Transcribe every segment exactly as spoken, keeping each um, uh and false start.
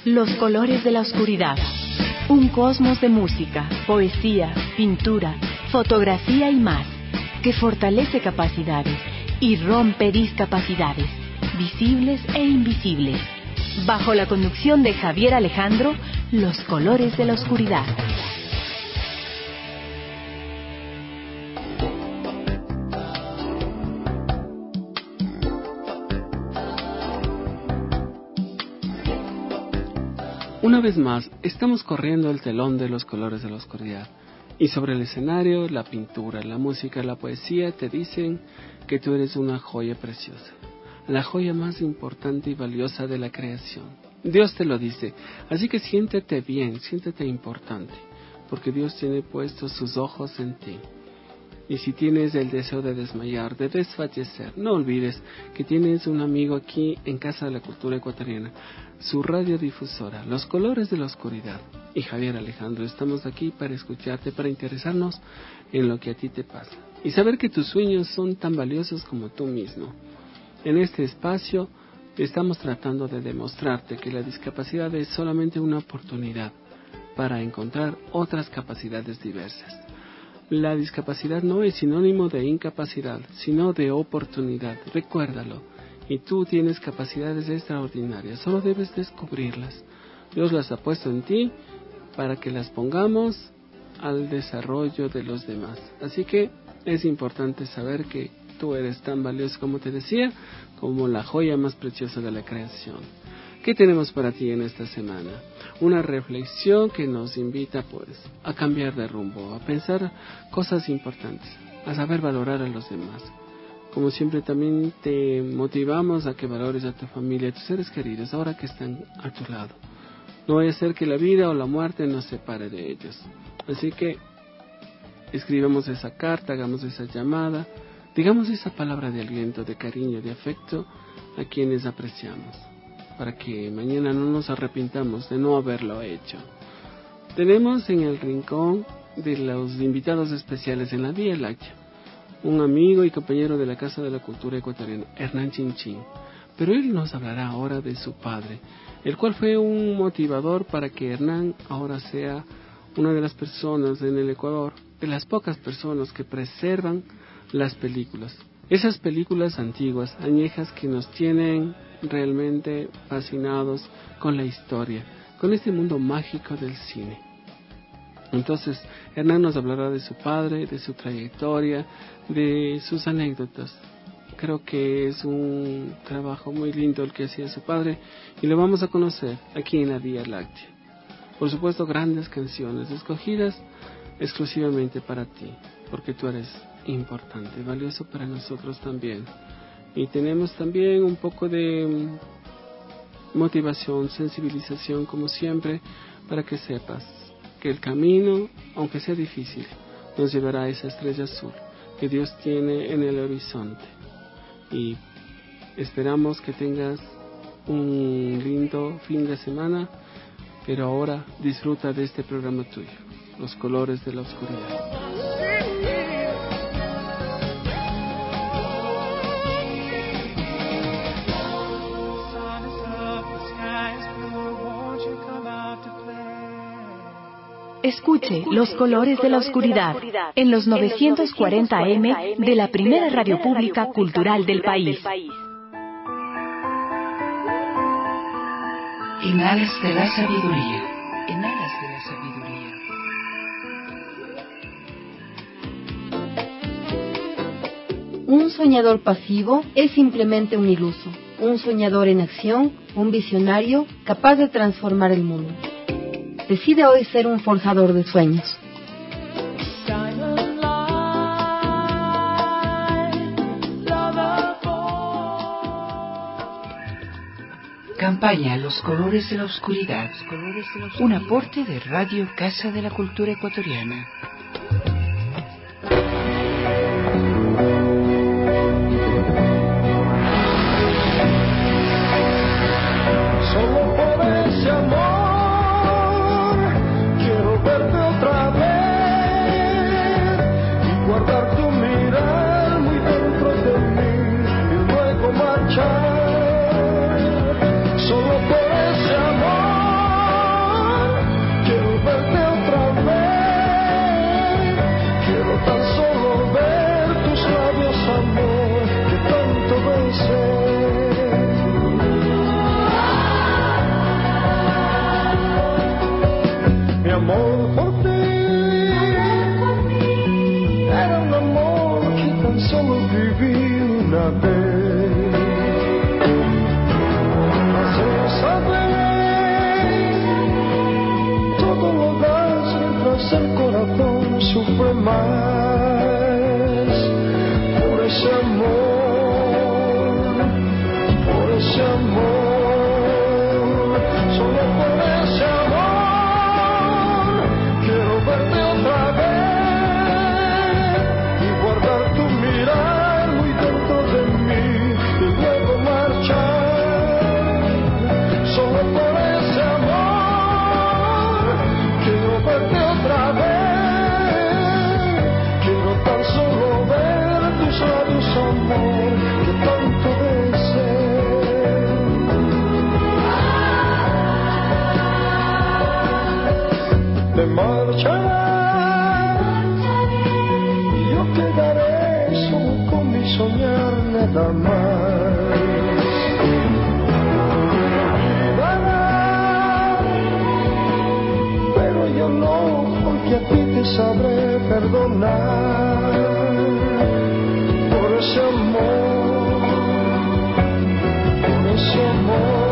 Los colores de la oscuridad. Un cosmos de música, poesía, pintura, fotografía y más, que fortalece capacidades y rompe discapacidades, visibles e invisibles. Bajo la conducción de Javier Alejandro, Los colores de la oscuridad. Una vez más, estamos corriendo el telón de Los colores de la oscuridad. Y sobre el escenario, la pintura, la música, la poesía te dicen que tú eres una joya preciosa. La joya más importante y valiosa de la creación. Dios te lo dice. Así que siéntete bien, siéntete importante. Porque Dios tiene puestos sus ojos en ti. Y si tienes el deseo de desmayar, de desfallecer, no olvides que tienes un amigo aquí en Casa de la Cultura Ecuatoriana, su radiodifusora, Los colores de la oscuridad. Y Javier Alejandro, estamos aquí para escucharte, para interesarnos en lo que a ti te pasa. Y saber que tus sueños son tan valiosos como tú mismo. En este espacio estamos tratando de demostrarte que la discapacidad es solamente una oportunidad para encontrar otras capacidades diversas. La discapacidad no es sinónimo de incapacidad, sino de oportunidad. Recuérdalo. Y tú tienes capacidades extraordinarias. Solo debes descubrirlas. Dios las ha puesto en ti para que las pongamos al desarrollo de los demás. Así que es importante saber que tú eres tan valioso, como te decía, como la joya más preciosa de la creación. ¿Qué tenemos para ti en esta semana? Una reflexión que nos invita pues a cambiar de rumbo, a pensar cosas importantes, a saber valorar a los demás. Como siempre también te motivamos a que valores a tu familia, a tus seres queridos, ahora que están a tu lado. No vaya a ser que la vida o la muerte nos separe de ellos. Así que escribamos esa carta, hagamos esa llamada, digamos esa palabra de aliento, de cariño, de afecto a quienes apreciamos, para que mañana no nos arrepintamos de no haberlo hecho. Tenemos en el rincón de los invitados especiales en la Vía Láctea un amigo y compañero de la Casa de la Cultura Ecuatoriana, Hernán Chinchín, pero él nos hablará ahora de su padre, el cual fue un motivador para que Hernán ahora sea una de las personas en el Ecuador, de las pocas personas que preservan las películas. Esas películas antiguas, añejas, que nos tienen realmente fascinados con la historia, con este mundo mágico del cine. Entonces, Hernán nos hablará de su padre, de su trayectoria, de sus anécdotas. Creo que es un trabajo muy lindo el que hacía su padre y lo vamos a conocer aquí en la Vía Láctea. Por supuesto, grandes canciones escogidas exclusivamente para ti, porque tú eres importante, valioso para nosotros también. Y tenemos también un poco de motivación, sensibilización, como siempre, para que sepas que el camino, aunque sea difícil, nos llevará a esa estrella azul que Dios tiene en el horizonte. Y esperamos que tengas un lindo fin de semana, pero ahora disfruta de este programa tuyo, Los colores de la oscuridad. Escuche Los colores de la oscuridad en los novecientos cuarenta A M de la primera radio pública cultural del país. En alas de la sabiduría. En alas de la sabiduría. Un soñador pasivo es simplemente un iluso. Un soñador en acción, un visionario capaz de transformar el mundo. Decide hoy ser un forjador de sueños. Campaña Los colores de la oscuridad. Un aporte de Radio Casa de la Cultura Ecuatoriana. Solo por ese amor marchará y yo quedaré solo con mi soñar nada más. Olvidará, pero yo no, porque a ti te sabré perdonar por ese amor, por ese amor.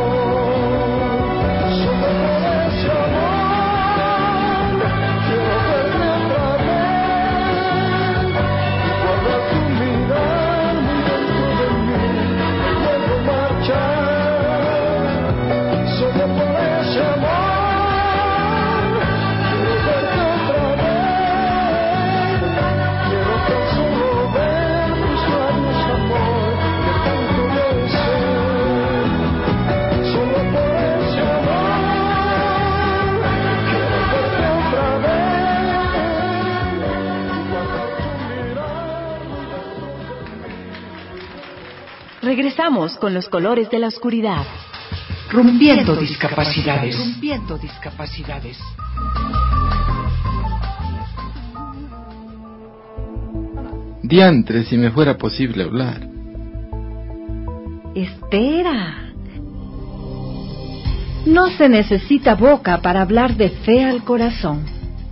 Regresamos con los colores de la oscuridad. Rompiendo discapacidades. Rompiendo discapacidades. Diantre, si me fuera posible hablar. Espera. No se necesita boca para hablar de fe al corazón.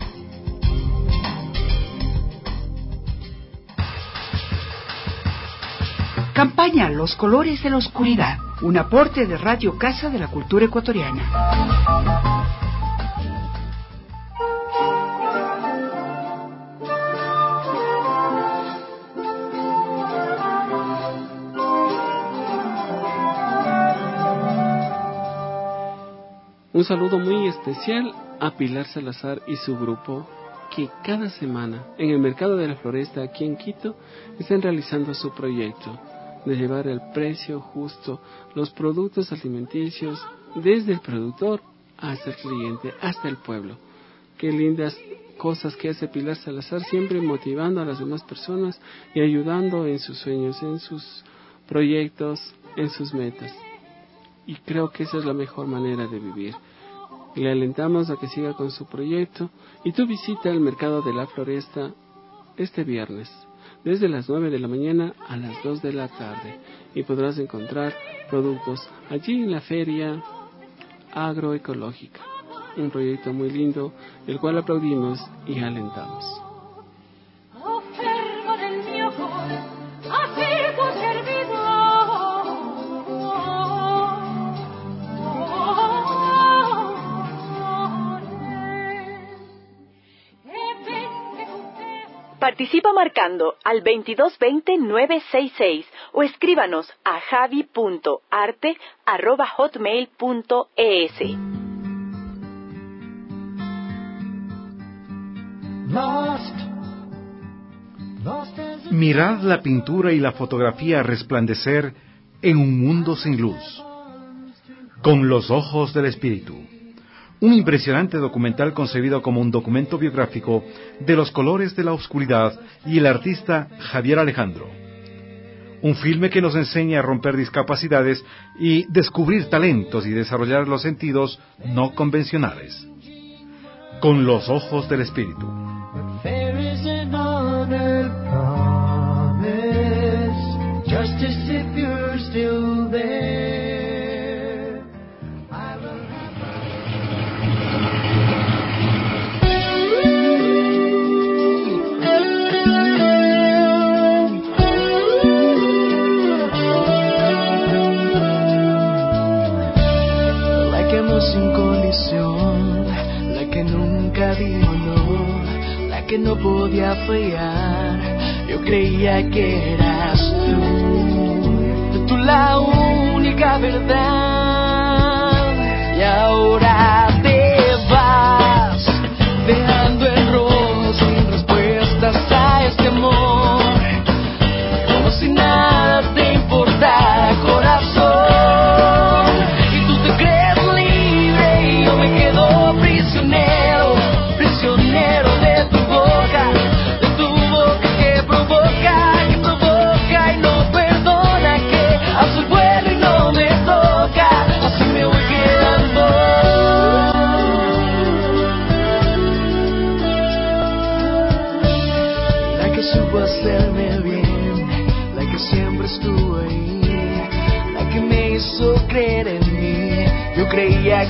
Campaña Los Colores de la Oscuridad, un aporte de Radio Casa de la Cultura Ecuatoriana. Un saludo muy especial a Pilar Salazar y su grupo, que cada semana en el Mercado de la Floresta aquí en Quito están realizando su proyecto de llevar el precio justo, los productos alimenticios, desde el productor hasta el cliente, hasta el pueblo. Qué lindas cosas que hace Pilar Salazar, siempre motivando a las demás personas y ayudando en sus sueños, en sus proyectos, en sus metas. Y creo que esa es la mejor manera de vivir. Le alentamos a que siga con su proyecto y tú visita el Mercado de la Floresta este viernes, desde las nueve de la mañana a las dos de la tarde, y podrás encontrar productos allí en la feria agroecológica. Un proyecto muy lindo, el cual aplaudimos y alentamos. Participa marcando al veintidós veinte nueve sesenta y seis o escríbanos a javi punto arte arroba hotmail punto es. Mirad la pintura y la fotografía resplandecer en un mundo sin luz. Con los ojos del espíritu. Un impresionante documental concebido como un documento biográfico de los colores de la oscuridad y el artista Javier Alejandro. Un filme que nos enseña a romper discapacidades y descubrir talentos y desarrollar los sentidos no convencionales. Con los ojos del espíritu. Sin condición, la que nunca dijo no, la que no podía fallar. Yo creía que eras tú, tú la única verdad. Y ahora te vas, dejando en rojo sin respuestas a este amor, como si nada te importara, corazón. Vuelo y no me toca, así me voy quedando.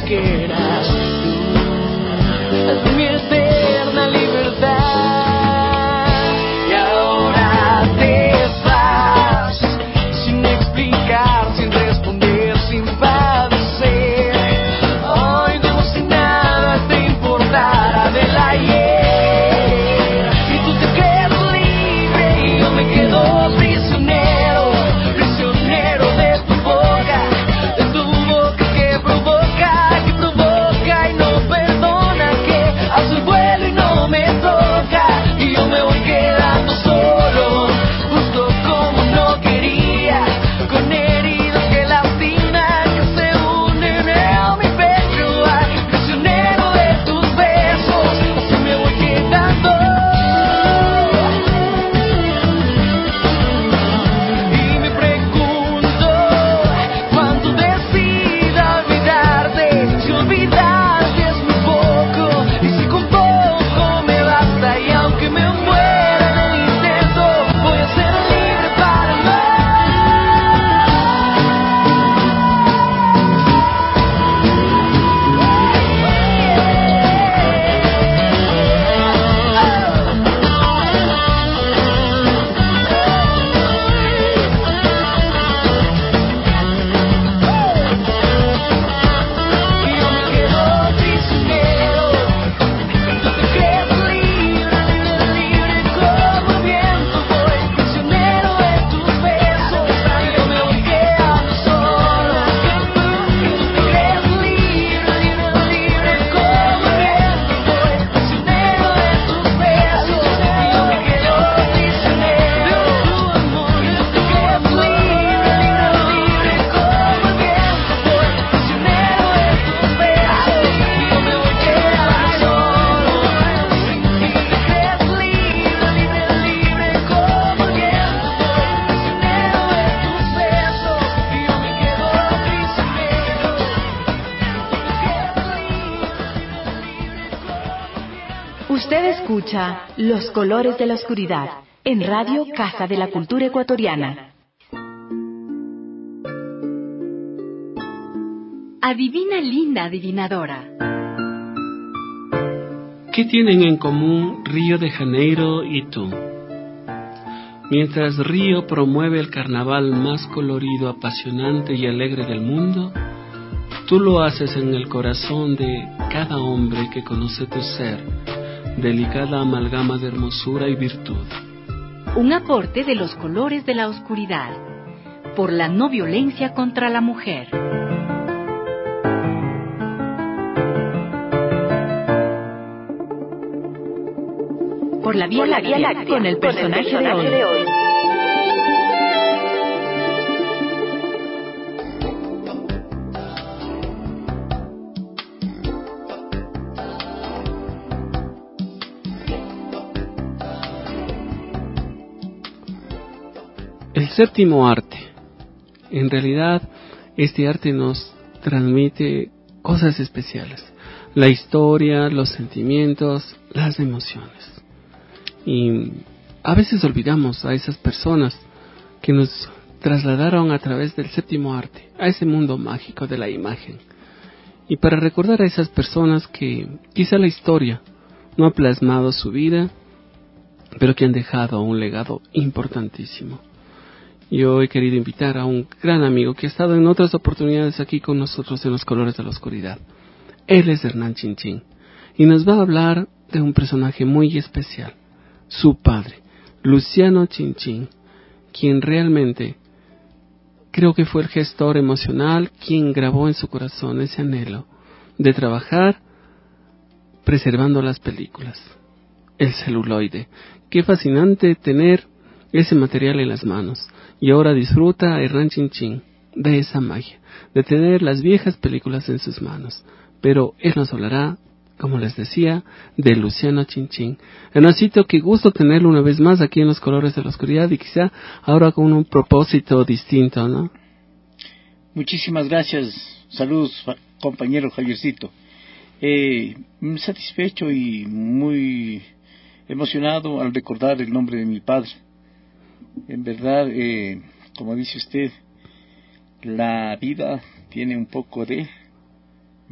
que eras tú, es mi eterna libertad. Y ahora te vas, sin explicar, sin responder, sin padecer. Hoy como si nada te importara del ayer. Y tú te quedas libre y yo me quedo prisionero, prisionero de tu boca, de tu boca que provoca, que provoca y no perdona, que hace el vuelo y no me toca. Y yo me voy quedando solo, justo como no quería, con heridas que lastiman, que se unen en mi pecho. Ay, prisionero de tus besos, así me voy quedando. Y me pregunto, cuando decida olvidarte, si olvidarte es muy poco, y si con poco me basta, y aunque me muera en el intento, voy a ser libre para amar. Y yo me quedo prisionero, tú te quedas libre, libre, libre como el viento. Voy prisionero de tus besos, y yo me voy quedando solo. Tú te quedas libre, libre, libre como el viento. Voy prisionero de tus besos, y yo me quedo prisionero de tu amor. Tú te quedas libre, libre, libre como el viento. Voy prisionero de tus besos, y yo me voy quedando solo. Y tú te quedas libre, libre, libre como el viento. Voy prisionero de tus besos, y yo me quedo prisionero. Tú te quedas libre, libre, libre como el viento. Usted escucha Los Colores de la Oscuridad en Radio Casa de la Cultura Ecuatoriana. Adivina, linda adivinadora. ¿Qué tienen en común Río de Janeiro y tú? Mientras Río promueve el carnaval más colorido, apasionante y alegre del mundo, tú lo haces en el corazón de cada hombre que conoce tu ser, delicada amalgama de hermosura y virtud. Un aporte de Los Colores de la Oscuridad por la no violencia contra la mujer. Por la Vía Láctea, con el personaje de hoy. El séptimo arte. En realidad, este arte nos transmite cosas especiales. La historia, los sentimientos, las emociones. Y a veces olvidamos a esas personas que nos trasladaron a través del séptimo arte, a ese mundo mágico de la imagen. Y para recordar a esas personas que quizá la historia no ha plasmado su vida, pero que han dejado un legado importantísimo. Yo he querido invitar a un gran amigo que ha estado en otras oportunidades aquí con nosotros en Los Colores de la Oscuridad. Él es Hernán Chinchín y nos va a hablar de un personaje muy especial, su padre, Luciano Chinchín, quien realmente creo que fue el gestor emocional, quien grabó en su corazón ese anhelo de trabajar preservando las películas, el celuloide. Qué fascinante tener ese material en las manos. Y ahora disfruta Hernán Chinchín de esa magia, de tener las viejas películas en sus manos. Pero él nos hablará, como les decía, de Luciano Chinchín. Hernancito, qué gusto tenerlo una vez más aquí en Los Colores de la Oscuridad y quizá ahora con un propósito distinto, ¿no? Muchísimas gracias. Saludos, compañero Javiercito. Eh, satisfecho y muy emocionado al recordar el nombre de mi padre. En verdad, eh, como dice usted, la vida tiene un poco de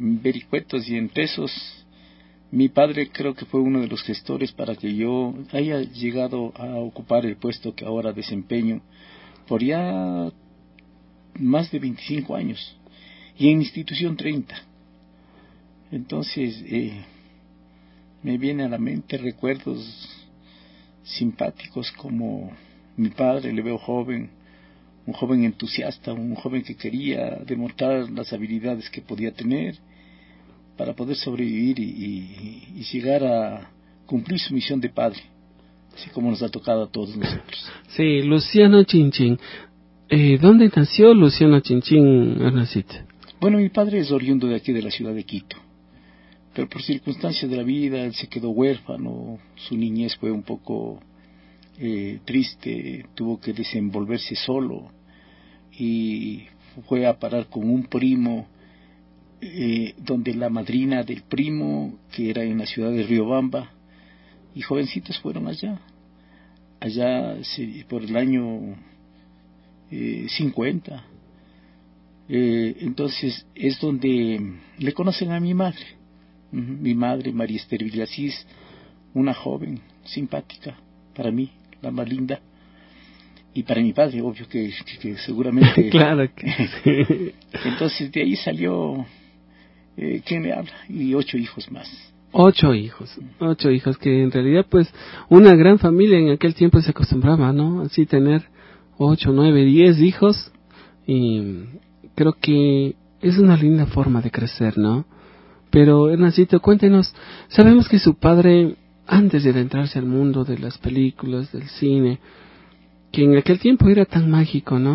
vericuetos y entre esos mi padre creo que fue uno de los gestores para que yo haya llegado a ocupar el puesto que ahora desempeño por ya más de veinticinco años y en institución treinta. Entonces eh, me viene a la mente recuerdos simpáticos como mi padre, le veo joven, un joven entusiasta, un joven que quería demostrar las habilidades que podía tener para poder sobrevivir y, y, y llegar a cumplir su misión de padre, así como nos ha tocado a todos nosotros. Sí, Luciano Chinchín. Eh, ¿Dónde nació Luciano Chinchín, Ernestito? Bueno, mi padre es oriundo de aquí, de la ciudad de Quito, pero por circunstancias de la vida él se quedó huérfano, su niñez fue un poco eh, triste, tuvo que desenvolverse solo y fue a parar con un primo, eh, donde la madrina del primo, que era en la ciudad de Riobamba, y jovencitos fueron allá, allá se, por el año eh, cincuenta. Eh, entonces es donde le conocen a mi madre, uh-huh. Mi madre, María Esther Villasís, una joven simpática, para mí, la más linda, y para mi padre, obvio que, que, que seguramente... Claro que sí. Entonces de ahí salió, eh, ¿quién me habla? Y ocho hijos más. Ocho hijos, ocho hijos, que en realidad pues una gran familia en aquel tiempo se acostumbraba, ¿no? Así tener ocho, nueve, diez hijos, y creo que es una linda forma de crecer, ¿no? Pero Ernestito, cuéntenos, sabemos que su padre, antes de adentrarse al mundo de las películas, del cine, que en aquel tiempo era tan mágico, ¿no?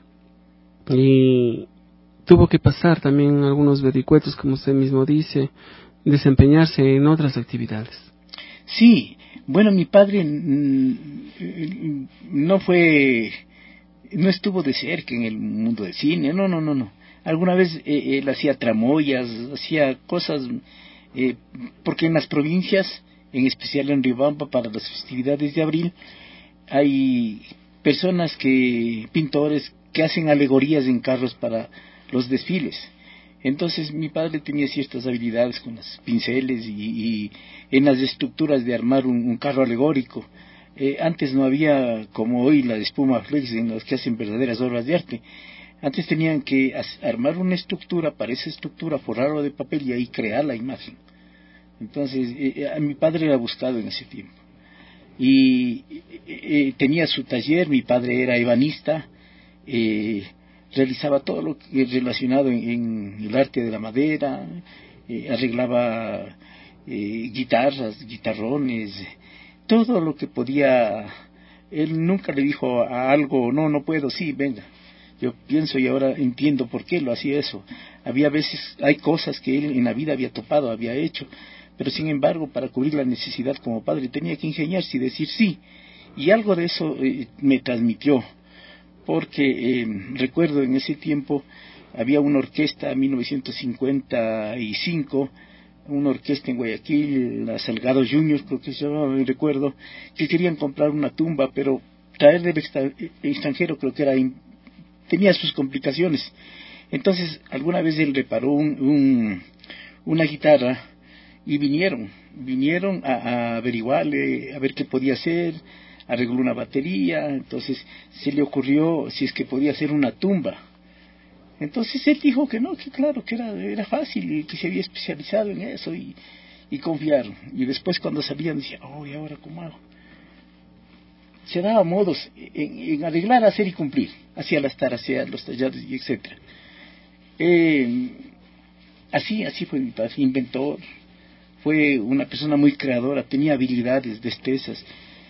Y tuvo que pasar también algunos vericuetos, como usted mismo dice, desempeñarse en otras actividades. Sí, bueno, mi padre mm, no fue, no estuvo de cerca en el mundo del cine, no, no, no, no. Alguna vez eh, él hacía tramoyas, hacía cosas, eh, porque en las provincias, en especial en Riobamba, para las festividades de abril, hay personas que, pintores, que hacen alegorías en carros para los desfiles. Entonces mi padre tenía ciertas habilidades con los pinceles y, y en las estructuras de armar un, un carro alegórico. Eh, antes no había, como hoy, la espuma flex en los que hacen verdaderas obras de arte. Antes tenían que as, armar una estructura, para esa estructura forrarlo de papel y ahí crear la imagen. Entonces eh, a mi padre era buscado en ese tiempo. Y eh, tenía su taller, mi padre era ebanista, eh, realizaba todo lo que relacionado en, en el arte de la madera, eh, arreglaba eh, guitarras, guitarrones, todo lo que podía. Él nunca le dijo a algo, no, no puedo, sí, venga. Yo pienso y ahora entiendo por qué lo hacía eso. Había veces, hay cosas que él en la vida había topado, había hecho, pero sin embargo, para cubrir la necesidad como padre, tenía que ingeniarse y decir sí. Y algo de eso eh, me transmitió, porque eh, recuerdo en ese tiempo había una orquesta en mil novecientos cincuenta y cinco, una orquesta en Guayaquil, la Salgado Juniors, creo que se llamaba, me recuerdo, que querían comprar una tumba, pero traer del extra, extranjero creo que era tenía sus complicaciones. Entonces alguna vez él reparó un, un, una guitarra y vinieron, vinieron a, a averiguarle, a ver qué podía hacer, arregló una batería, entonces se le ocurrió si es que podía hacer una tumba. Entonces él dijo que no, que claro, que era, era fácil y que se había especializado en eso y, y confiaron. Y después cuando salían decía, oh, ¿y ahora cómo hago? Se daba modos en, en arreglar, hacer y cumplir, hacía las taras, hacía los tallados y etcétera. Eh, así, así fue mi padre, inventor, fue una persona muy creadora, tenía habilidades, destrezas.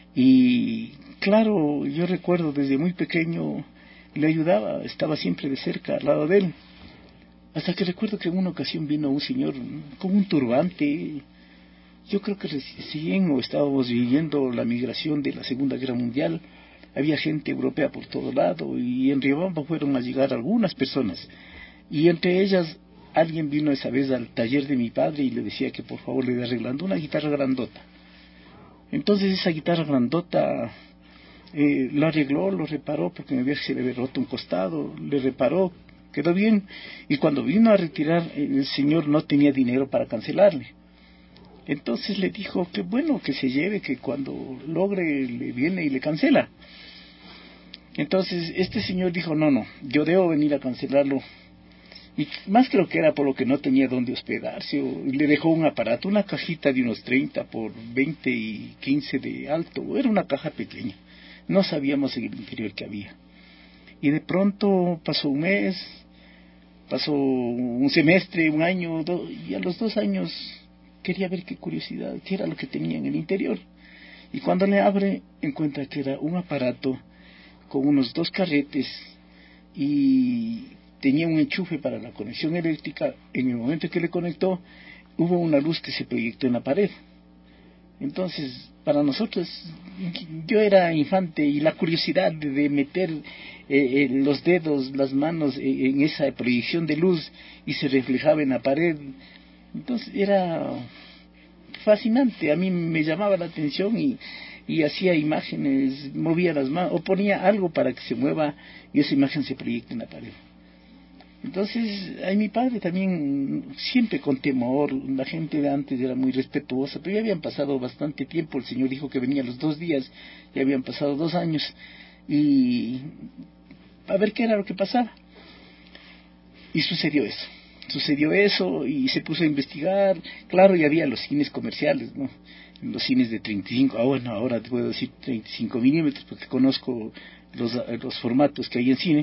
Y claro, yo recuerdo desde muy pequeño le ayudaba, estaba siempre de cerca al lado de él, hasta que recuerdo que en una ocasión vino un señor con un turbante. Yo creo que recién o estábamos viviendo la migración de la Segunda Guerra Mundial, había gente europea por todo lado y en Riobamba fueron a llegar algunas personas y entre ellas alguien vino esa vez al taller de mi padre y le decía que por favor le iba arreglando una guitarra grandota. Entonces esa guitarra grandota eh, lo arregló, lo reparó, porque me había, se le había roto un costado, le reparó, quedó bien. Y cuando vino a retirar, el señor no tenía dinero para cancelarle. Entonces le dijo que bueno, que se lleve, que cuando logre le viene y le cancela. Entonces este señor dijo, no, no, yo debo venir a cancelarlo. Y más creo que era por lo que no tenía dónde hospedarse, o le dejó un aparato, una cajita de unos treinta por veinte y quince de alto, era una caja pequeña, no sabíamos en el interior que había. Y de pronto pasó un mes, pasó un semestre, un año, dos, y a los dos años quería ver qué curiosidad, qué era lo que tenía en el interior. Y cuando le abre, encuentra que era un aparato con unos dos carretes y tenía un enchufe para la conexión eléctrica. En el momento que le conectó, hubo una luz que se proyectó en la pared. Entonces, para nosotros, yo era infante y la curiosidad de, de meter eh, eh, los dedos, las manos eh, en esa proyección de luz y se reflejaba en la pared. Entonces era fascinante, a mí me llamaba la atención y, y hacía imágenes, movía las manos o ponía algo para que se mueva y esa imagen se proyecte en la pared. Entonces, a mi padre también, siempre con temor, la gente de antes era muy respetuosa, pero ya habían pasado bastante tiempo, el señor dijo que venía los dos días, ya habían pasado dos años, y a ver qué era lo que pasaba. Y sucedió eso, sucedió eso, y se puso a investigar. Claro, ya había los cines comerciales, ¿no? Los cines de treinta y cinco, ah, bueno, ahora puedo decir treinta y cinco milímetros, porque conozco los, los formatos que hay en cine.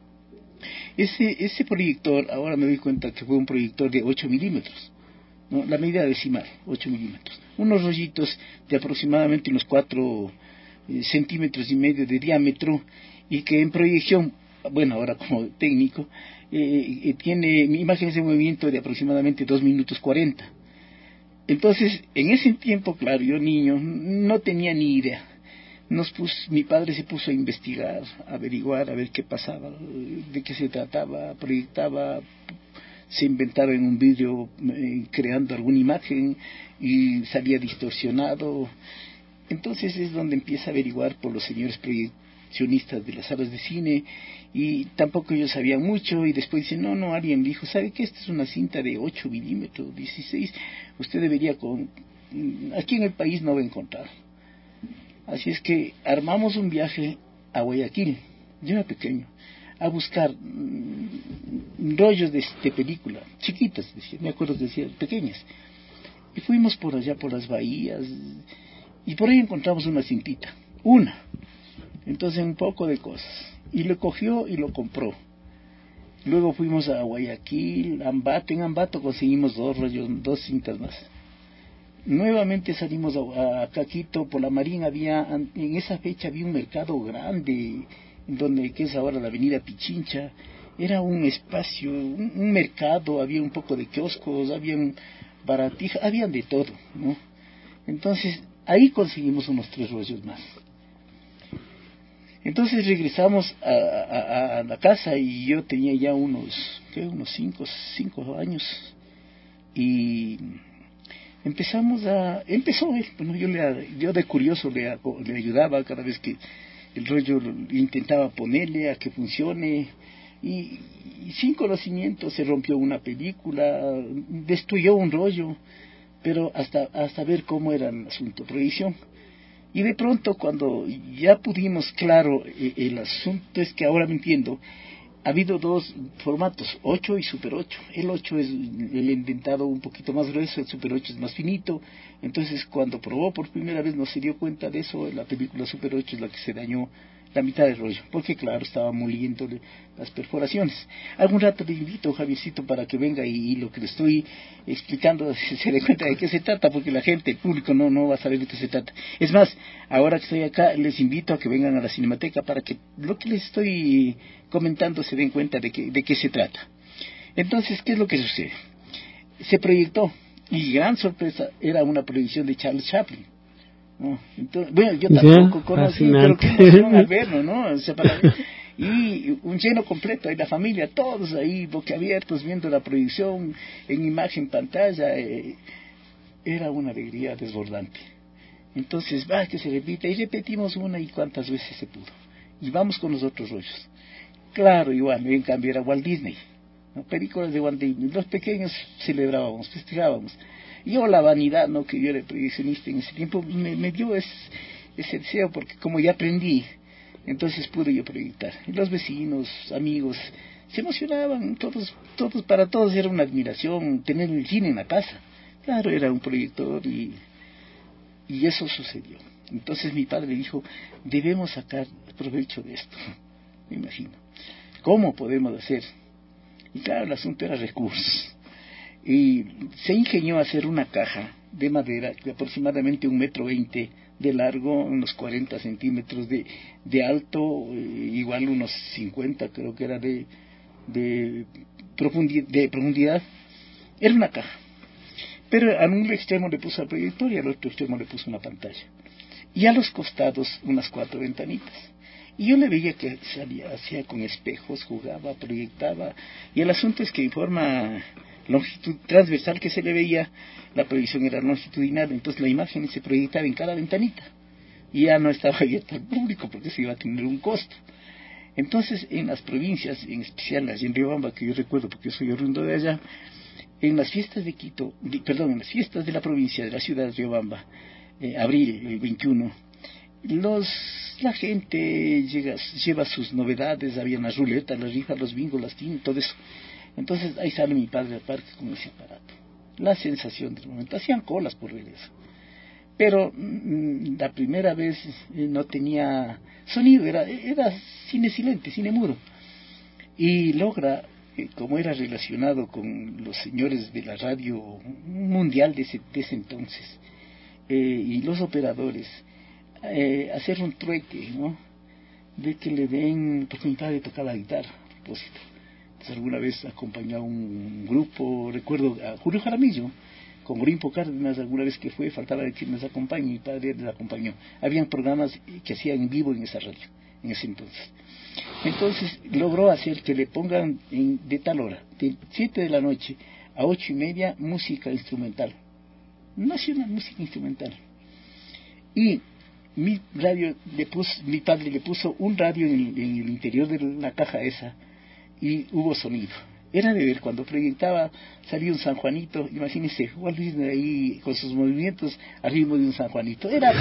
Ese, ese proyector, ahora me doy cuenta que fue un proyector de ocho milímetros, ¿no? La medida decimal, ocho milímetros. Unos rollitos de aproximadamente unos cuatro eh, centímetros y medio de diámetro, y que en proyección, bueno, ahora como técnico, eh, eh, tiene imágenes de movimiento de aproximadamente dos minutos cuarenta. Entonces, en ese tiempo, claro, yo niño, no tenía ni idea. Nos puso, mi padre se puso a investigar, a averiguar, a ver qué pasaba, de qué se trataba, proyectaba, se inventaba en un vidrio eh, creando alguna imagen y salía distorsionado. Entonces es donde empieza a averiguar por los señores proyeccionistas de las salas de cine, y tampoco ellos sabían mucho, y después dicen, no, no, alguien dijo, ¿sabe qué? Esta es una cinta de ocho milímetros, dieciséis, usted debería, con aquí en el país no va a encontrar. Así es que armamos un viaje a Guayaquil, yo era pequeño, a buscar mmm, rollos de, de película, chiquitas, decía, me acuerdo que decía, pequeñas. Y fuimos por allá, por las bahías, y por ahí encontramos una cintita, una. Entonces un poco de cosas. Y lo cogió y lo compró. Luego fuimos a Guayaquil, Ambato, en Ambato conseguimos dos rollos, dos cintas más. Nuevamente salimos a, a Caquito, por la Marina había, en esa fecha había un mercado grande, donde que es ahora la avenida Pichincha. Era un espacio, un, un mercado, había un poco de kioscos, habían baratijas, habían de todo, ¿no? Entonces ahí conseguimos unos tres rollos más. Entonces regresamos a, a, a la casa y yo tenía ya unos, ¿qué? Unos cinco, cinco años, y empezamos a, empezó él, bueno, yo, le, yo de curioso le, le ayudaba cada vez que el rollo intentaba ponerle a que funcione, y, y sin conocimiento se rompió una película, destruyó un rollo, pero hasta, hasta ver cómo era el asunto, prohibición. Y de pronto cuando ya pudimos, claro, el asunto es que ahora me entiendo, ha habido dos formatos, ocho y Super ocho. El ocho es el inventado un poquito más grueso, el Super ocho es más finito. Entonces cuando probó por primera vez no se dio cuenta de eso, la película Super ocho es la que se dañó la mitad del rollo, porque claro, estaba moliéndole las perforaciones. Algún rato le invito, Javiercito, para que venga y, y lo que le estoy explicando se, se dé cuenta de qué se trata, porque la gente, el público no, no va a saber de qué se trata. Es más, ahora que estoy acá, les invito a que vengan a la Cinemateca para que lo que les estoy comentando se den cuenta de, que, de qué se trata. Entonces, ¿qué es lo que sucede? Se proyectó, y gran sorpresa, era una proyección de Charles Chaplin. No, entonces, bueno, yo tampoco conocí, pero qué emoción al verlo, ¿no? O sea, para ver, y un lleno completo, ahí la familia, todos ahí boquiabiertos viendo la proyección en imagen, pantalla, eh, era una alegría desbordante. Entonces, va, que se repita, y repetimos una y cuantas veces se pudo, y vamos con los otros rollos. Claro, igual, en cambio era Walt Disney, ¿no? Películas de Walt Disney. Los pequeños celebrábamos, festejábamos. Yo la vanidad, ¿no? Que yo era proyeccionista en ese tiempo, me, me dio ese, ese deseo, porque como ya aprendí, entonces pude yo proyectar. Y los vecinos, amigos, se emocionaban, todos, todos, para todos era una admiración tener el cine en la casa. Claro, era un proyector y, y eso sucedió. Entonces mi padre dijo, debemos sacar provecho de esto, me imagino. ¿Cómo podemos hacer? Y claro, el asunto era recursos. Y se ingenió a hacer una caja de madera de aproximadamente un metro veinte de largo, unos cuarenta centímetros de, de alto, eh, igual unos cincuenta creo que era de, de, profundi- de profundidad. Era una caja. Pero a un extremo le puso el proyector y al otro extremo le puso una pantalla. Y a los costados unas cuatro ventanitas. Y yo le veía que salía, hacía con espejos, jugaba, proyectaba. Y el asunto es que en forma longitud transversal que se le veía, la proyección era longitudinal, entonces la imagen se proyectaba en cada ventanita. Y ya no estaba abierta al público porque se iba a tener un costo. Entonces, en las provincias, en especial las en Riobamba, que yo recuerdo porque yo soy oriundo de allá, en las fiestas de Quito, de, perdón, en las fiestas de la provincia, de la ciudad de Riobamba, eh, abril, el veintiuno, los, la gente llega, lleva sus novedades, había las ruletas, las rifas, los bingos, las tinas, todo eso. Entonces ahí sale mi padre al parque con ese aparato. La sensación del momento, hacían colas por ver eso. Pero mmm, la primera vez eh, no tenía sonido, era, era cine silente, cine mudo. Y logra, eh, como era relacionado con los señores de la radio mundial de ese, de ese entonces, eh, y los operadores, eh, hacer un trueque, ¿no? De que le den, porque mi padre tocaba guitarra, a propósito. Entonces alguna vez acompañó a un grupo, recuerdo a Julio Jaramillo, con Olimpo Cárdenas, alguna vez que fue, faltaba de quien nos acompañe, mi padre les acompañó. Habían programas que hacían en vivo en esa radio, en ese entonces. Entonces logró hacer que le pongan en, de tal hora, de siete de la noche a ocho y media, música instrumental. Nacional, música instrumental. Y mi radio le puso, mi padre le puso un radio en, en el interior de la caja esa, y hubo sonido. Era de ver, cuando proyectaba, salía un San Juanito, imagínense, Walt Disney ahí con sus movimientos al ritmo de un San Juanito. Era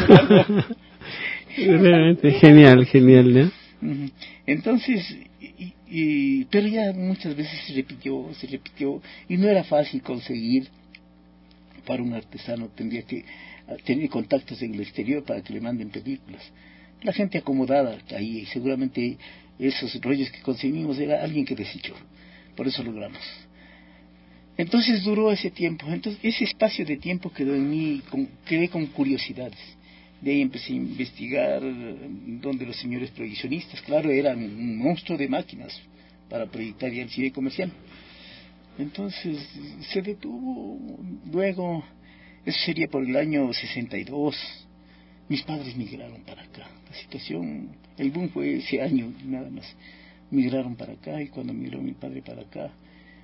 realmente genial, genial, ¿no? Entonces, y, y, pero ya muchas veces se repitió, se repitió, y no era fácil conseguir para un artesano, tendría que tener contactos en el exterior para que le manden películas. La gente acomodada ahí, y seguramente esos rollos que conseguimos era alguien que desechó. Por eso logramos. Entonces duró ese tiempo. Entonces ese espacio de tiempo quedó en mí, con, quedé con curiosidades. De ahí empecé a investigar donde los señores proyeccionistas, claro, eran un monstruo de máquinas para proyectar ya el cine comercial. Entonces se detuvo. Luego, eso sería por el año sesenta y dos. Mis padres migraron para acá. La situación, el boom fue ese año, nada más. Migraron para acá, y cuando migró mi padre para acá,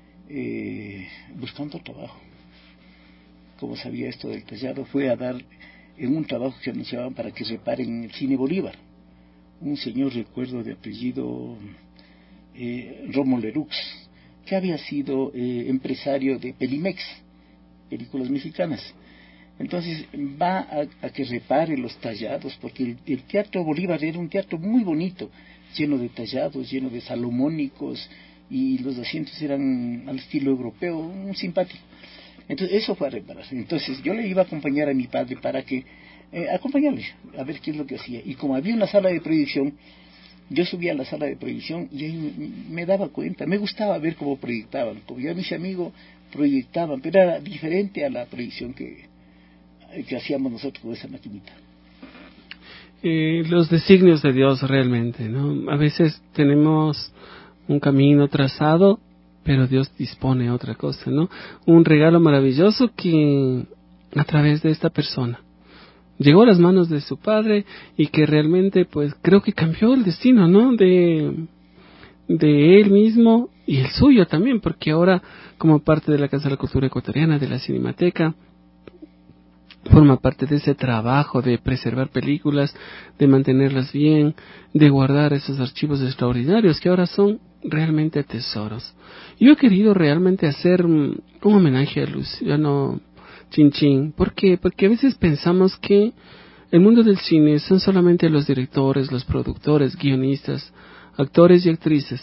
eh, buscando trabajo, como sabía esto del tallado, fue a dar en un trabajo que anunciaban para que reparen el cine Bolívar. Un señor, recuerdo de apellido eh, Romo Lerux, que había sido eh, empresario de Pelimex, películas mexicanas. Entonces va a, a que repare los tallados, porque el, el Teatro Bolívar era un teatro muy bonito, lleno de tallados, lleno de salomónicos, y los asientos eran al estilo europeo, un simpático. Entonces eso fue a reparar. Entonces yo le iba a acompañar a mi padre para que, eh, acompañarle, a ver qué es lo que hacía. Y como había una sala de proyección, yo subía a la sala de proyección y ahí me, me daba cuenta, me gustaba ver cómo proyectaban. Como yo a mis amigos proyectaban, pero era diferente a la proyección que, que hacíamos nosotros con esa maquinita. Eh, los designios de Dios realmente, ¿no? A veces tenemos un camino trazado, pero Dios dispone otra cosa, ¿no? Un regalo maravilloso que a través de esta persona llegó a las manos de su padre y que realmente, pues, creo que cambió el destino, ¿no? De, de él mismo y el suyo también, porque ahora, como parte de la Casa de la Cultura Ecuatoriana, de la Cinemateca, forma parte de ese trabajo de preservar películas, de mantenerlas bien, de guardar esos archivos extraordinarios que ahora son realmente tesoros. Yo he querido realmente hacer un homenaje a Luciano Chinchín. ¿Por qué? Porque a veces pensamos que el mundo del cine son solamente los directores, los productores, guionistas, actores y actrices,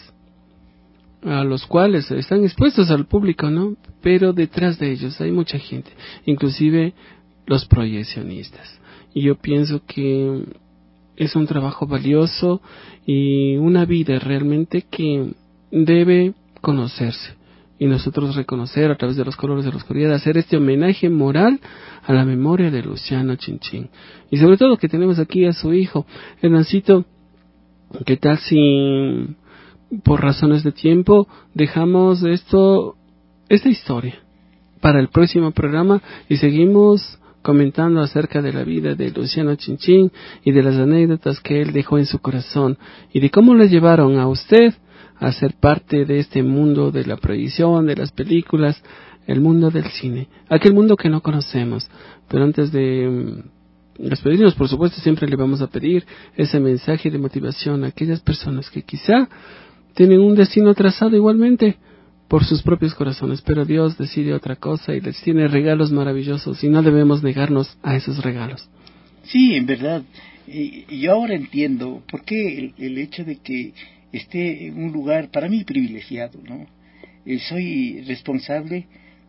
a los cuales están expuestos al público, ¿no? Pero detrás de ellos hay mucha gente, inclusive los proyeccionistas. Y yo pienso que es un trabajo valioso y una vida realmente que debe conocerse. Y nosotros reconocer a través de los colores de la oscuridad, hacer este homenaje moral a la memoria de Luciano Chinchín. Y sobre todo que tenemos aquí a su hijo, Hernancito. ¿Qué tal si por razones de tiempo dejamos esto, esta historia para el próximo programa y seguimos comentando acerca de la vida de Luciano Chinchín y de las anécdotas que él dejó en su corazón y de cómo le llevaron a usted a ser parte de este mundo de la proyección, de las películas, el mundo del cine, aquel mundo que no conocemos? Pero antes de despedirnos, por supuesto, siempre le vamos a pedir ese mensaje de motivación a aquellas personas que quizá tienen un destino trazado igualmente por sus propios corazones, pero Dios decide otra cosa y les tiene regalos maravillosos y no debemos negarnos a esos regalos. Sí, en verdad. Y yo ahora entiendo por qué el, el hecho de que esté en un lugar para mí privilegiado, ¿no? Eh, soy responsable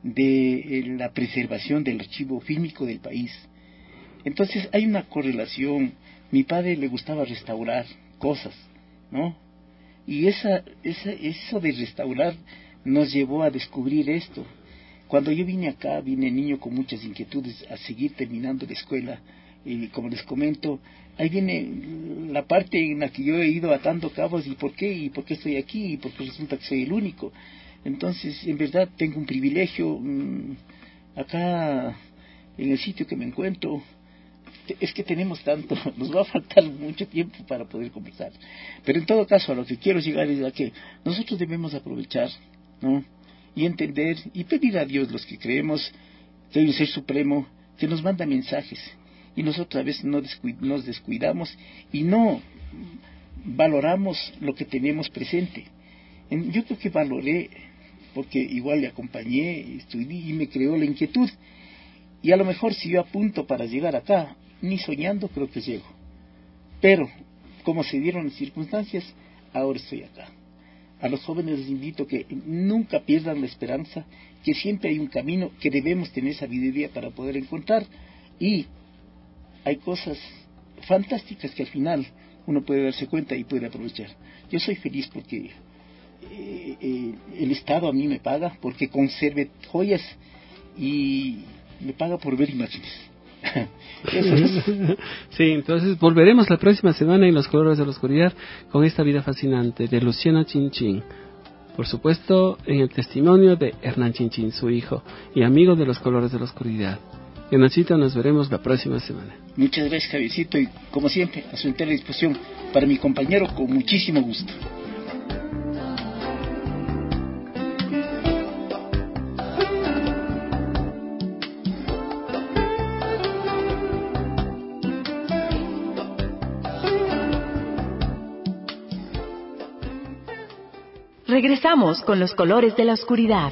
de eh, la preservación del archivo fílmico del país. Entonces hay una correlación. Mi padre le gustaba restaurar cosas, ¿no? Y esa, esa, eso de restaurar nos llevó a descubrir esto. Cuando yo vine acá, vine niño con muchas inquietudes a seguir terminando la escuela. Y como les comento, ahí viene la parte en la que yo he ido atando cabos. ¿Y por qué? ¿Y por qué estoy aquí? ¿Y por qué resulta que soy el único? Entonces, en verdad, tengo un privilegio. Mmm, acá, en el sitio que me encuentro, es que tenemos tanto, nos va a faltar mucho tiempo para poder conversar. Pero en todo caso, a lo que quiero llegar es a que nosotros debemos aprovechar, ¿no? Y entender y pedir a Dios, los que creemos que hay un ser supremo que nos manda mensajes. Y nosotros a veces no descuid- nos descuidamos y no valoramos lo que tenemos presente. En, yo creo que valoré, porque igual le acompañé, estudié y me creó la inquietud. Y a lo mejor si yo apunto para llegar acá, ni soñando creo que llego. Pero, como se dieron las circunstancias, ahora estoy acá. A los jóvenes les invito que nunca pierdan la esperanza, que siempre hay un camino, que debemos tener sabiduría para poder encontrar. Y hay cosas fantásticas que al final uno puede darse cuenta y puede aprovechar. Yo soy feliz porque eh, eh, el Estado a mí me paga, porque conserve joyas y me paga por ver imágenes. Eso es. Sí, entonces volveremos la próxima semana en Los Colores de la Oscuridad con esta vida fascinante de Luciano Chinchín. Por supuesto, en el testimonio de Hernán Chinchín, su hijo y amigo de Los Colores de la Oscuridad. Hernancito, nos veremos la próxima semana. Muchas gracias, Javiercito, y como siempre, a su entera disposición para mi compañero con muchísimo gusto. Regresamos con Los Colores de la Oscuridad.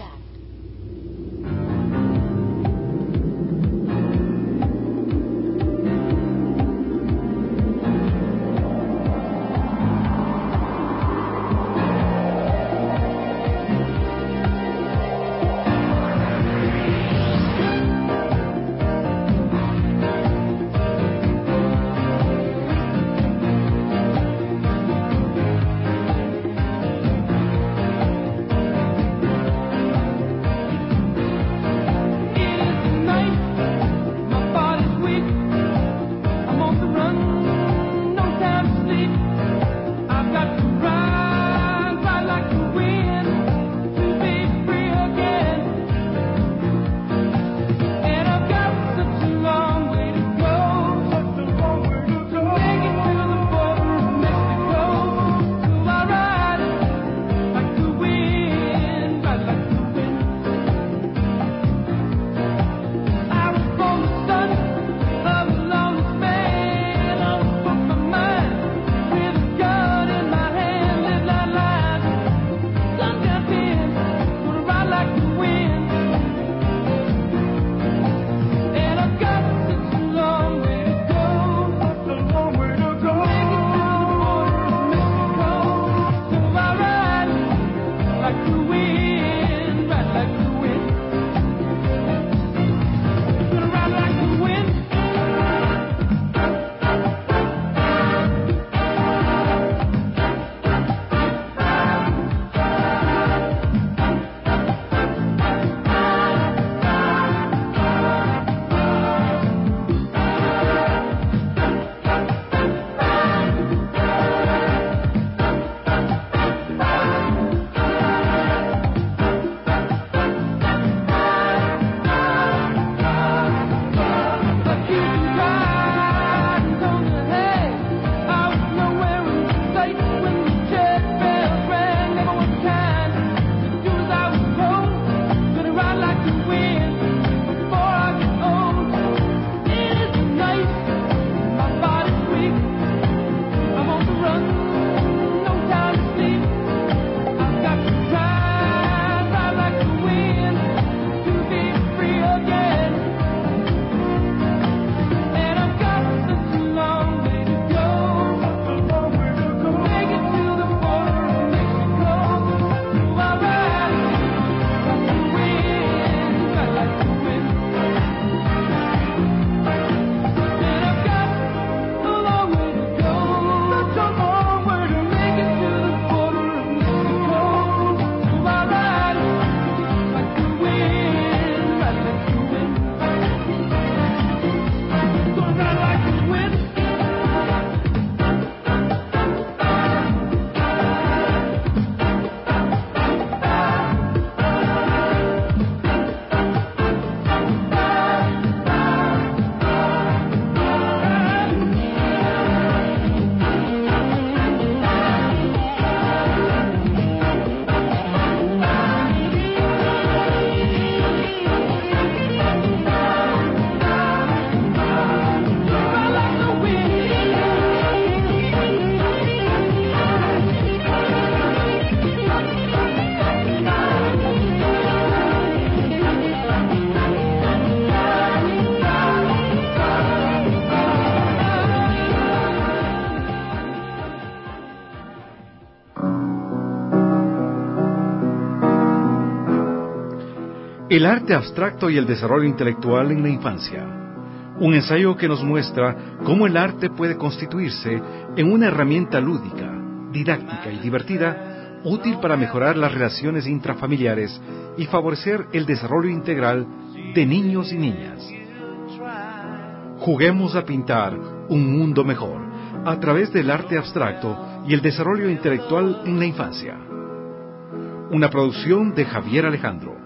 El arte abstracto y el desarrollo intelectual en la infancia. Un ensayo que nos muestra cómo el arte puede constituirse en una herramienta lúdica, didáctica y divertida, útil para mejorar las relaciones intrafamiliares y favorecer el desarrollo integral de niños y niñas. Juguemos a pintar un mundo mejor a través del arte abstracto y el desarrollo intelectual en la infancia. Una producción de Javier Alejandro.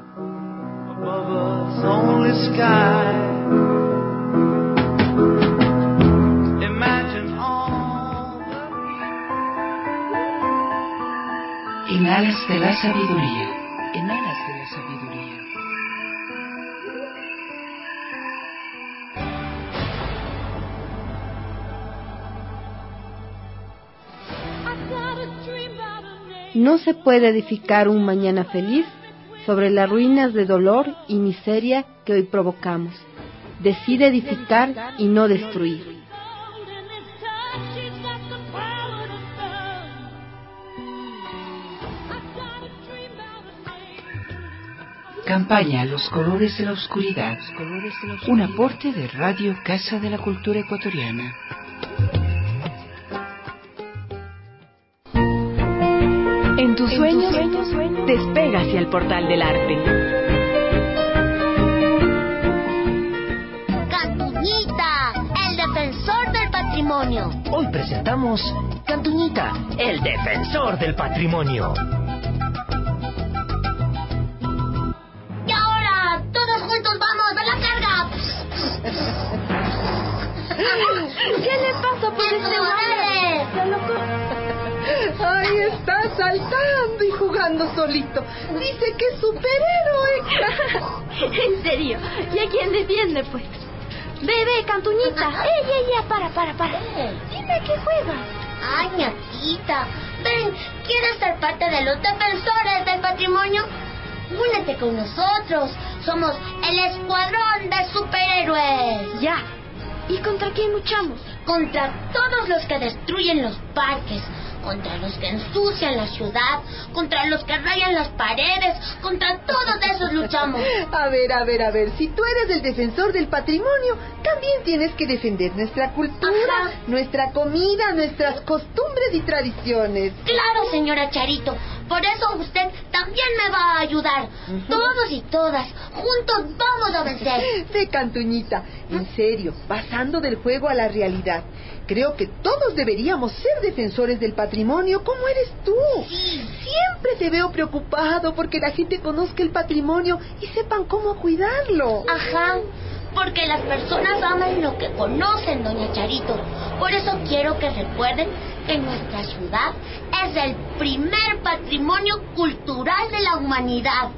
En alas de la sabiduría, en alas de la sabiduría. No se puede edificar un mañana feliz sobre las ruinas de dolor y miseria que hoy provocamos. Decide edificar y no destruir. Campaña Los colores de la oscuridad. Un aporte de Radio Casa de la Cultura Ecuatoriana. En tus sueños, despega hacia el portal del arte. Cantuñita, el defensor del patrimonio. Hoy presentamos Cantuñita, el defensor del patrimonio. Y ahora, todos juntos vamos a la carga. ¿Qué le pasa por este Ay, está saltando y jugando solito. Dice que es superhéroe. En serio, ¿y a quién defiende, pues? Ve, ve, Cantuñita. ¡Ey, ey, ya! Para, para, para. Dime a qué juegas. Ay, ñatita. Ven, ¿quieres ser parte de los defensores del patrimonio? Únete con nosotros. Somos el escuadrón de superhéroes. Ya. ¿Y contra quién luchamos? Contra todos los que destruyen los parques, contra los que ensucian la ciudad, contra los que rayan las paredes, contra todos esos luchamos. A ver, a ver, a ver, si tú eres el defensor del patrimonio, también tienes que defender nuestra cultura, Ajá. nuestra comida, nuestras costumbres y tradiciones. Claro, señora Charito, por eso usted también me va a ayudar. Uh-huh. Todos y todas, juntos vamos a vencer. Sí, Cantuñita, en serio, pasando del juego a la realidad. Creo que todos deberíamos ser defensores del patrimonio como eres tú. Sí. Siempre te veo preocupado porque la gente conozca el patrimonio y sepan cómo cuidarlo. Ajá, porque las personas aman lo que conocen, doña Charito. Por eso quiero que recuerden que nuestra ciudad es el primer patrimonio cultural de la humanidad.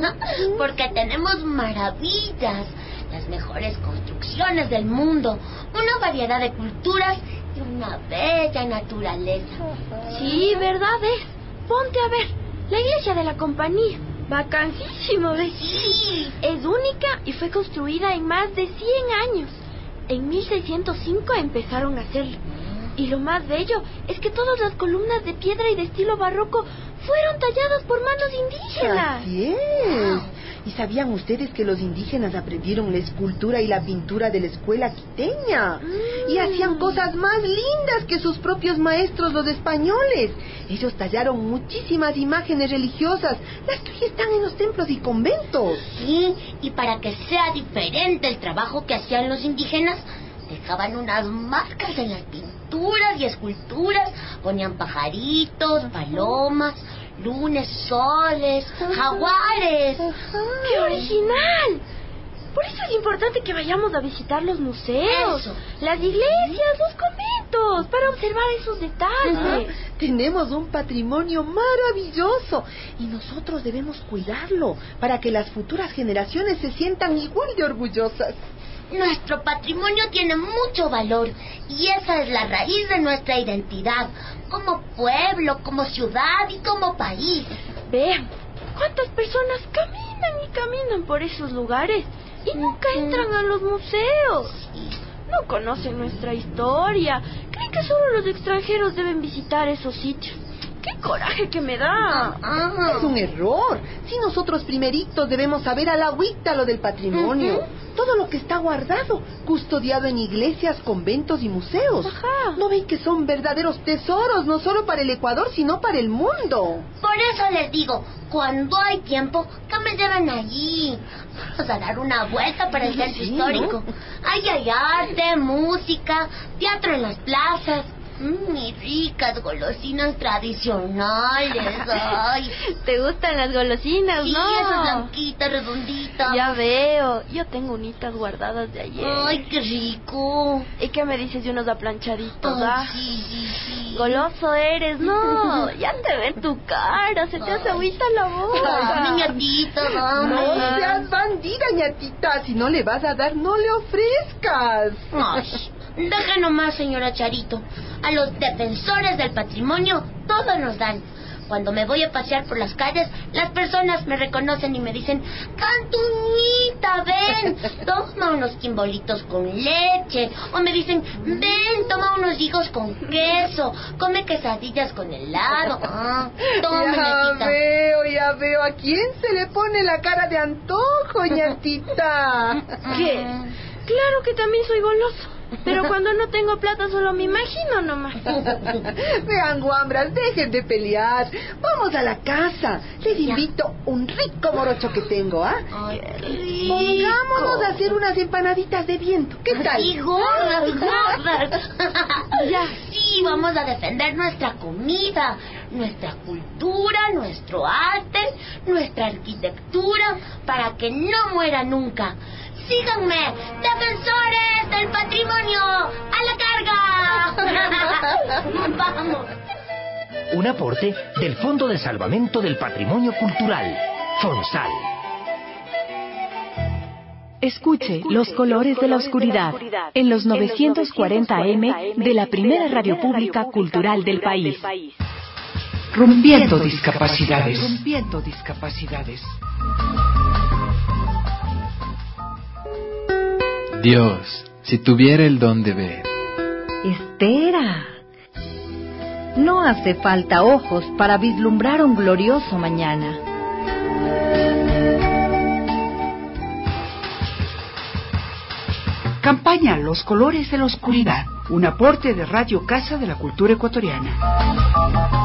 Porque tenemos maravillas, las mejores construcciones del mundo, una variedad de culturas y una bella naturaleza. Sí, ¿verdad? ¿Ves? Ponte a ver, la iglesia de la compañía, bacanísimo, ¿ves? Sí. Es única y fue construida en más de cien años. En mil seiscientos cinco empezaron a hacerlo. Y lo más bello es que todas las columnas de piedra y de estilo barroco fueron talladas por manos indígenas. Así es. ¿Y sabían ustedes que los indígenas aprendieron la escultura y la pintura de la escuela quiteña? Mm. Y hacían cosas más lindas que sus propios maestros, los españoles. Ellos tallaron muchísimas imágenes religiosas, las que hoy están en los templos y conventos. Sí, y para que sea diferente el trabajo que hacían los indígenas, dejaban unas marcas en las pinturas y esculturas, ponían pajaritos, palomas, lunes, soles, jaguares. ¡Qué original! Por eso es importante que vayamos a visitar los museos, eso. las iglesias, los conventos, para observar esos detalles. Ajá. Tenemos un patrimonio maravilloso y nosotros debemos cuidarlo para que las futuras generaciones se sientan igual de orgullosas. Nuestro patrimonio tiene mucho valor y esa es la raíz de nuestra identidad, como pueblo, como ciudad y como país. Vean, cuántas personas caminan y caminan por esos lugares y nunca entran a los museos. No conocen nuestra historia, creen que solo los extranjeros deben visitar esos sitios. ¡Qué coraje que me da! Ah, es un error. Si nosotros primeritos debemos saber a la agüita lo del patrimonio. Uh-huh. Todo lo que está guardado, custodiado en iglesias, conventos y museos. Ajá. ¿No ven que son verdaderos tesoros, no solo para el Ecuador, sino para el mundo? Por eso les digo, cuando hay tiempo, que me lleven allí. Vamos a dar una vuelta para el centro sí, histórico. ¿No? Ahí hay arte, música, teatro en las plazas. Mmm, y ricas golosinas tradicionales. Ay. ¿Te gustan las golosinas, sí, no? Sí, esas blanquitas, redonditas. Ya veo. Yo tengo unitas guardadas de ayer. Ay, qué rico. ¿Y qué me dices de unos aplanchaditos, Ay, ah? Sí, sí, sí. Goloso eres, no. Ya te ve tu cara, se te hace agüita la boca. Ay, ñatita, vamos. No seas bandida, ñatita. Si no le vas a dar, no le ofrezcas. Ay. Deja nomás, señora Charito. A los defensores del patrimonio todo nos dan. Cuando me voy a pasear por las calles, las personas me reconocen y me dicen: Cantunita, ven, toma unos quimbolitos con leche. O me dicen: ven, toma unos higos con queso, come quesadillas con helado. Ah, toma, ya ñatita. veo, ya veo. ¿A quién se le pone la cara de antojo, ñatita? ¿Qué? Claro que también soy goloso. Pero cuando no tengo plata solo me imagino nomás. Vean, guambras, dejen de pelear. Vamos a la casa. Les invito un rico morocho que tengo, ¿ah? Ay, qué rico. Pongámonos a hacer unas empanaditas de viento. ¿Qué tal? Sí, gordas, gordas. Ya. Sí, vamos a defender nuestra comida, nuestra cultura, nuestro arte, nuestra arquitectura, para que no muera nunca. Síganme, defensores del patrimonio, a la carga. Vamos. Un aporte del Fondo de Salvamento del Patrimonio Cultural, FONSAL. Escuche Los Colores de la Oscuridad en los novecientos cuarenta A M de la primera radio pública cultural del país. Rompiendo discapacidades. Rompiendo discapacidades. Dios, si tuviera el don de ver. Espera. No hace falta ojos para vislumbrar un glorioso mañana. Campaña Los Colores de la Oscuridad, un aporte de Radio Casa de la Cultura Ecuatoriana.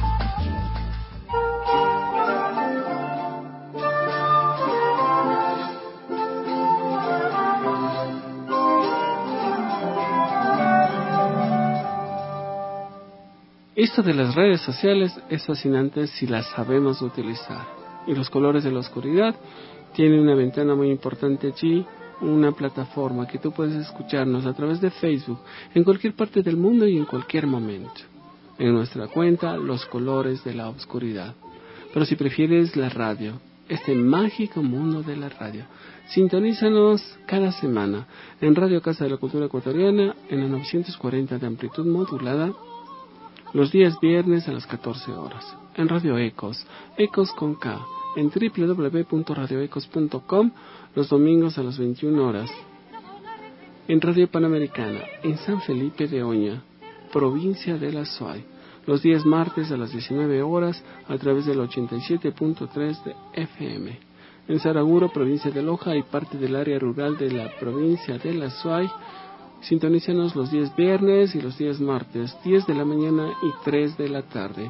Esto de las redes sociales es fascinante si las sabemos utilizar. Y Los Colores de la Oscuridad tiene una ventana muy importante allí, una plataforma que tú puedes escucharnos a través de Facebook en cualquier parte del mundo y en cualquier momento. En nuestra cuenta, Los Colores de la Oscuridad. Pero si prefieres la radio, este mágico mundo de la radio, sintonízanos cada semana en Radio Casa de la Cultura Ecuatoriana en la novecientos cuarenta de amplitud modulada, los días viernes a las catorce horas, en Radio Ecos, Ecos con K, en doble u doble u doble u punto radio ecos punto com, los domingos a las veintiuna horas, en Radio Panamericana, en San Felipe de Oña, provincia de La Suay, los días martes a las diecinueve horas, a través del ochenta y siete punto tres de F M, en Saraguro, provincia de Loja y parte del área rural de la provincia de La Suay. Sintonízanos los días viernes y los días martes, diez de la mañana y tres de la tarde.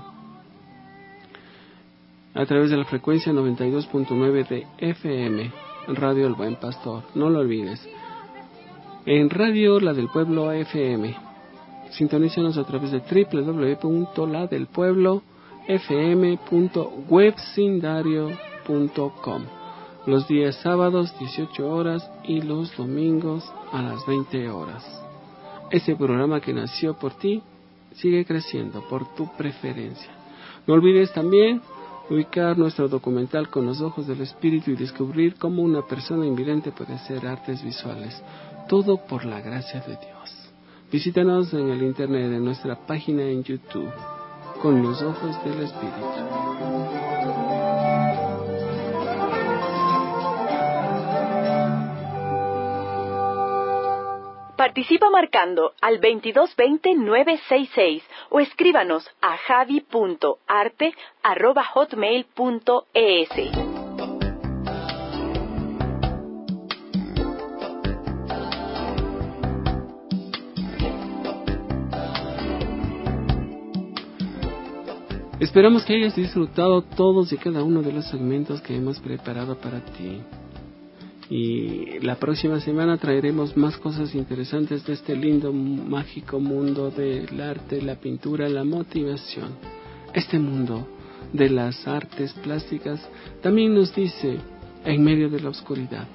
A través de la frecuencia noventa y dos punto nueve de F M, Radio El Buen Pastor, no lo olvides. En Radio La del Pueblo F M, sintonízanos a través de doble u doble u doble u punto la del pueblo f m punto webcindario punto com. Los días sábados dieciocho horas y los domingos a las veinte horas. Este programa que nació por ti sigue creciendo por tu preferencia. No olvides también ubicar nuestro documental Con los Ojos del Espíritu y descubrir cómo una persona invidente puede hacer artes visuales. Todo por la gracia de Dios. Visítanos en el internet en nuestra página en YouTube, Con los Ojos del Espíritu. Participa marcando al veintidós veinte nueve sesenta y seis o escríbanos a javi punto arte arroba hotmail punto es. Esperamos que hayas disfrutado todos y cada uno de los segmentos que hemos preparado para ti. Y la próxima semana traeremos más cosas interesantes de este lindo, mágico mundo del arte, la pintura, la motivación. Este mundo de las artes plásticas también nos dice, en medio de la oscuridad,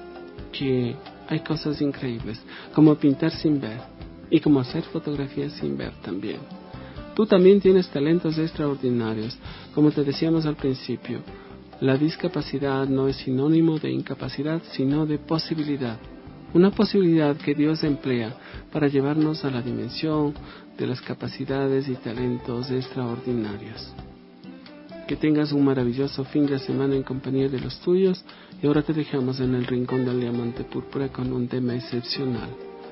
que hay cosas increíbles, como pintar sin ver y como hacer fotografías sin ver también. Tú también tienes talentos extraordinarios, como te decíamos al principio. La discapacidad no es sinónimo de incapacidad, sino de posibilidad. Una posibilidad que Dios emplea para llevarnos a la dimensión de las capacidades y talentos extraordinarios. Que tengas un maravilloso fin de semana en compañía de los tuyos, y ahora te dejamos en el rincón del diamante púrpura con un tema excepcional,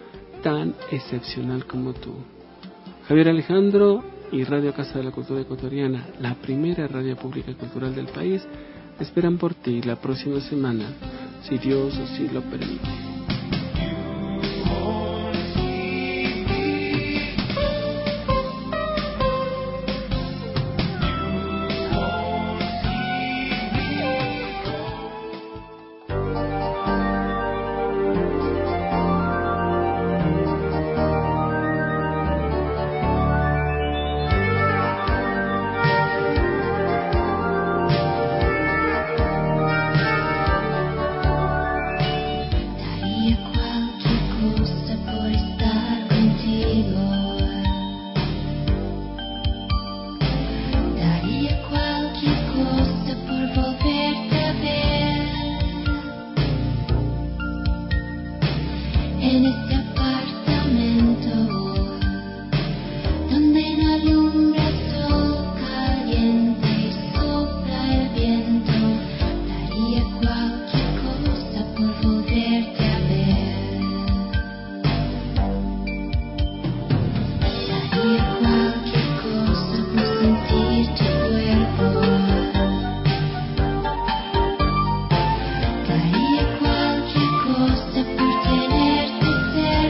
tan excepcional como tú. Javier Alejandro y Radio Casa de la Cultura Ecuatoriana, la primera radio pública cultural del país, esperan por ti la próxima semana, si Dios así lo permite. Daría cualquier cosa por tenerte cerca.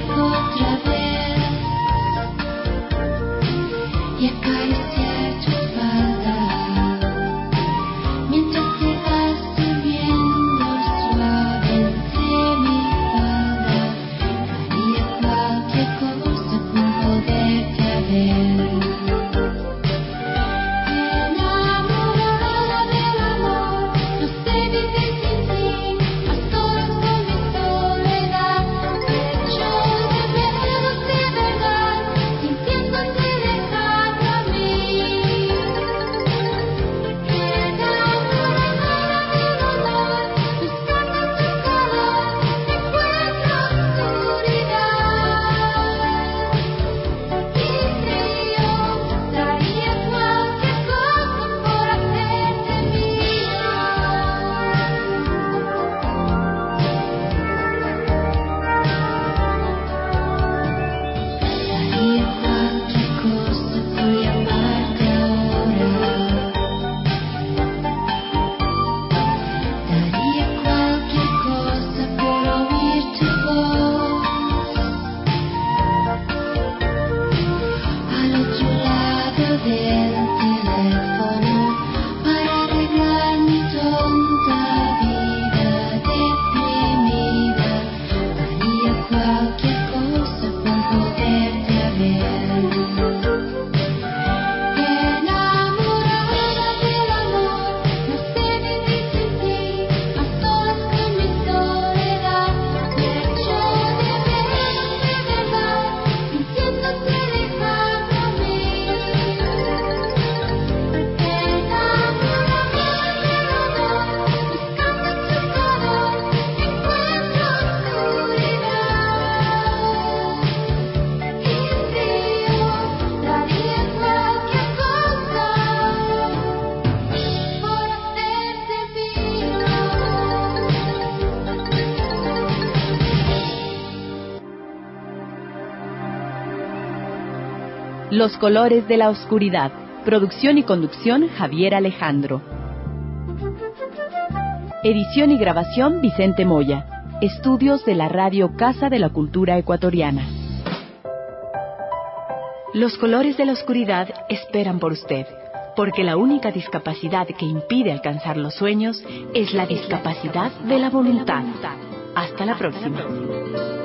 Los colores de la oscuridad. Producción y conducción Javier Alejandro. Edición y grabación Vicente Moya. Estudios de la Radio Casa de la Cultura Ecuatoriana. Los colores de la oscuridad esperan por usted, porque la única discapacidad que impide alcanzar los sueños es la discapacidad de la voluntad. Hasta la próxima.